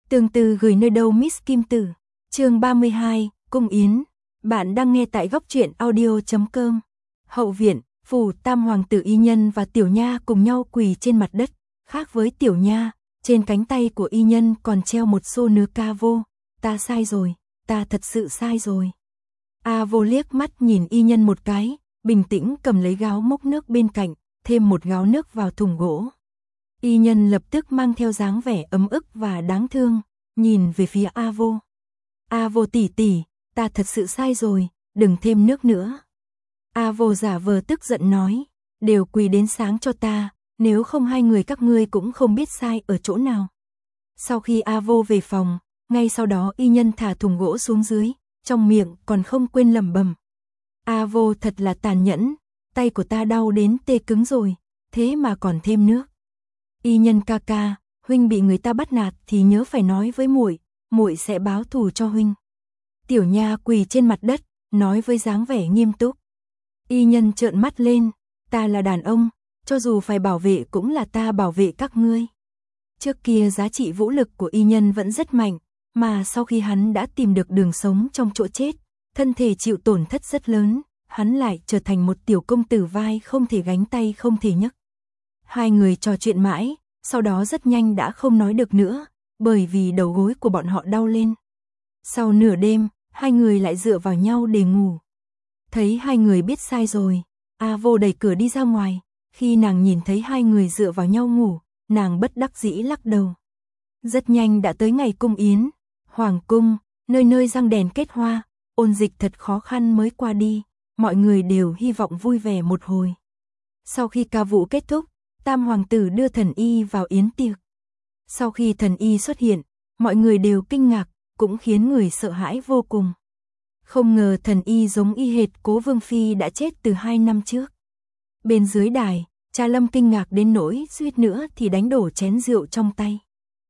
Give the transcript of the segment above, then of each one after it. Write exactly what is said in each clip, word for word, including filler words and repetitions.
Tương tư gửi nơi đâu Miss Kim Tử. Chương ba mươi hai, Cung Yến. Bạn đang nghe tại góc truyện audio chấm com. Hậu viện, phủ tam hoàng tử Y Nhân và Tiểu Nha cùng nhau quỳ trên mặt đất. Khác với Tiểu Nha, trên cánh tay của Y Nhân còn treo một xô nứa ca vô. Ta sai rồi, ta thật sự sai rồi. A vô liếc mắt nhìn Y Nhân một cái, bình tĩnh cầm lấy gáo múc nước bên cạnh, thêm một gáo nước vào thùng gỗ. Y Nhân lập tức mang theo dáng vẻ ấm ức và đáng thương, nhìn về phía A vô. A vô tỷ tỷ, ta thật sự sai rồi, đừng thêm nước nữa. A vô giả vờ tức giận nói, đều quỳ đến sáng cho ta, nếu không hai người các ngươi cũng không biết sai ở chỗ nào. Sau khi A vô về phòng, ngay sau đó Y Nhân thả thùng gỗ xuống dưới, trong miệng còn không quên lẩm bẩm. A vô thật là tàn nhẫn, tay của ta đau đến tê cứng rồi, thế mà còn thêm nước. Y Nhân ca ca, huynh bị người ta bắt nạt thì nhớ phải nói với muội, muội sẽ báo thù cho huynh. Tiểu Nha quỳ trên mặt đất, nói với dáng vẻ nghiêm túc. Y Nhân trợn mắt lên, ta là đàn ông, cho dù phải bảo vệ cũng là ta bảo vệ các ngươi. Trước kia giá trị vũ lực của Y Nhân vẫn rất mạnh, mà sau khi hắn đã tìm được đường sống trong chỗ chết, thân thể chịu tổn thất rất lớn, hắn lại trở thành một tiểu công tử vai không thể gánh tay không thể nhấc. Hai người trò chuyện mãi, sau đó rất nhanh đã không nói được nữa, bởi vì đầu gối của bọn họ đau lên. Sau nửa đêm, hai người lại dựa vào nhau để ngủ. Thấy hai người biết sai rồi, A vô đẩy cửa đi ra ngoài, khi nàng nhìn thấy hai người dựa vào nhau ngủ, nàng bất đắc dĩ lắc đầu. Rất nhanh đã tới ngày cung yến, hoàng cung, nơi nơi răng đèn kết hoa, ôn dịch thật khó khăn mới qua đi, mọi người đều hy vọng vui vẻ một hồi. Sau khi ca vũ kết thúc, tam hoàng tử đưa thần y vào yến tiệc. Sau khi thần y xuất hiện, mọi người đều kinh ngạc, cũng khiến người sợ hãi vô cùng. Không ngờ thần y giống y hệt Cố Vương Phi đã chết từ hai năm trước. Bên dưới đài, cha Lâm kinh ngạc đến nỗi suýt nữa thì đánh đổ chén rượu trong tay.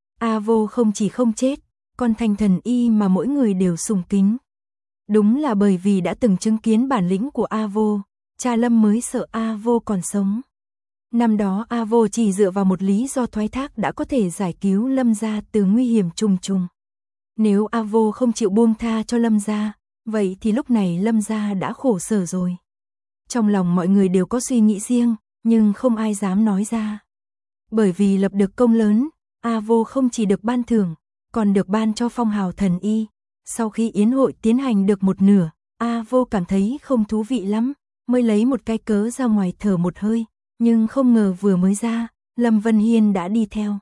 A vô không chỉ không chết, còn thành thần y mà mỗi người đều sùng kính. Đúng là bởi vì đã từng chứng kiến bản lĩnh của A vô, cha Lâm mới sợ A vô còn sống. Năm đó A vô chỉ dựa vào một lý do thoái thác đã có thể giải cứu Lâm gia từ nguy hiểm trùng trùng. Nếu A vô không chịu buông tha cho Lâm gia, vậy thì lúc này Lâm gia đã khổ sở rồi. Trong lòng mọi người đều có suy nghĩ riêng, nhưng không ai dám nói ra. Bởi vì lập được công lớn, A vô không chỉ được ban thưởng, còn được ban cho phong hào thần y. Sau khi yến hội tiến hành được một nửa, A vô cảm thấy không thú vị lắm, mới lấy một cái cớ ra ngoài thở một hơi. Nhưng không ngờ vừa mới ra, Lâm Vân Hiên đã đi theo.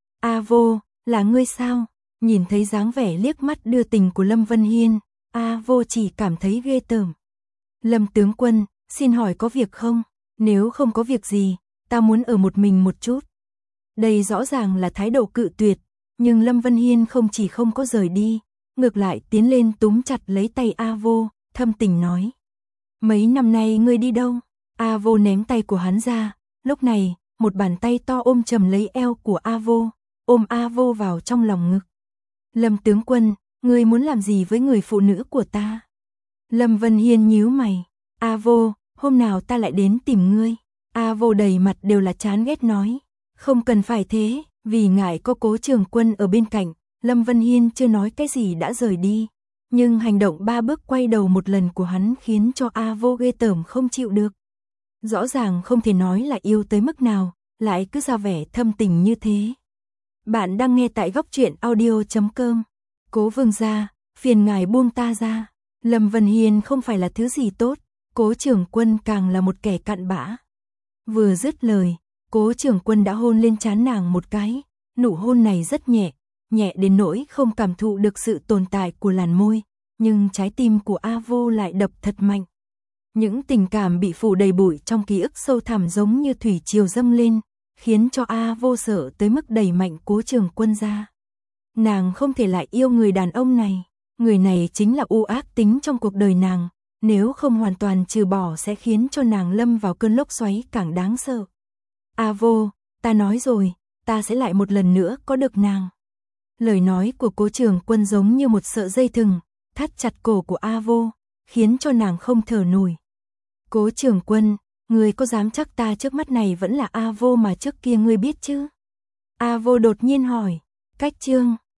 A vô, là ngươi sao? Nhìn thấy dáng vẻ liếc mắt đưa tình của Lâm Vân Hiên, A vô chỉ cảm thấy ghê tởm. Lâm tướng quân, xin hỏi có việc không? Nếu không có việc gì, ta muốn ở một mình một chút. Đây rõ ràng là thái độ cự tuyệt, nhưng Lâm Vân Hiên không chỉ không có rời đi, ngược lại tiến lên túm chặt lấy tay A vô, thâm tình nói. Mấy năm nay ngươi đi đâu? A vô ném tay của hắn ra, lúc này, một bàn tay to ôm chầm lấy eo của A vô, ôm A vô vào trong lòng ngực. Lâm tướng quân, ngươi muốn làm gì với người phụ nữ của ta? Lâm Vân Hiên nhíu mày, A vô, hôm nào ta lại đến tìm ngươi. A vô đầy mặt đều là chán ghét nói, không cần phải thế, vì ngại có Cố Trường Quân ở bên cạnh, Lâm Vân Hiên chưa nói cái gì đã rời đi. Nhưng hành động ba bước quay đầu một lần của hắn khiến cho A vô ghê tởm không chịu được. Rõ ràng không thể nói là yêu tới mức nào, lại cứ ra vẻ thâm tình như thế. Bạn đang nghe tại góc truyện audio chấm com. Cố vương gia, phiền ngài buông ta ra. Lâm Vân Hiên không phải là thứ gì tốt, Cố Trường Quân càng là một kẻ cặn bã. Vừa dứt lời, Cố Trường Quân đã hôn lên trán nàng một cái, nụ hôn này rất nhẹ, nhẹ đến nỗi không cảm thụ được sự tồn tại của làn môi, nhưng trái tim của A vô lại đập thật mạnh. Những tình cảm bị phủ đầy bụi trong ký ức sâu thẳm giống như thủy triều dâng lên, khiến cho A vô sợ tới mức đẩy mạnh Cố Trường Quân ra. Nàng không thể lại yêu người đàn ông này, người này chính là u ác tính trong cuộc đời nàng, nếu không hoàn toàn trừ bỏ sẽ khiến cho nàng lâm vào cơn lốc xoáy càng đáng sợ. A vô, ta nói rồi, ta sẽ lại một lần nữa có được nàng. Lời nói của Cố Trường Quân giống như một sợi dây thừng, thắt chặt cổ của A vô, khiến cho nàng không thở nổi. Cố Trường Quân, ngươi có dám chắc ta trước mắt này vẫn là A vô mà trước kia ngươi biết chứ? A vô đột nhiên hỏi, cách chương.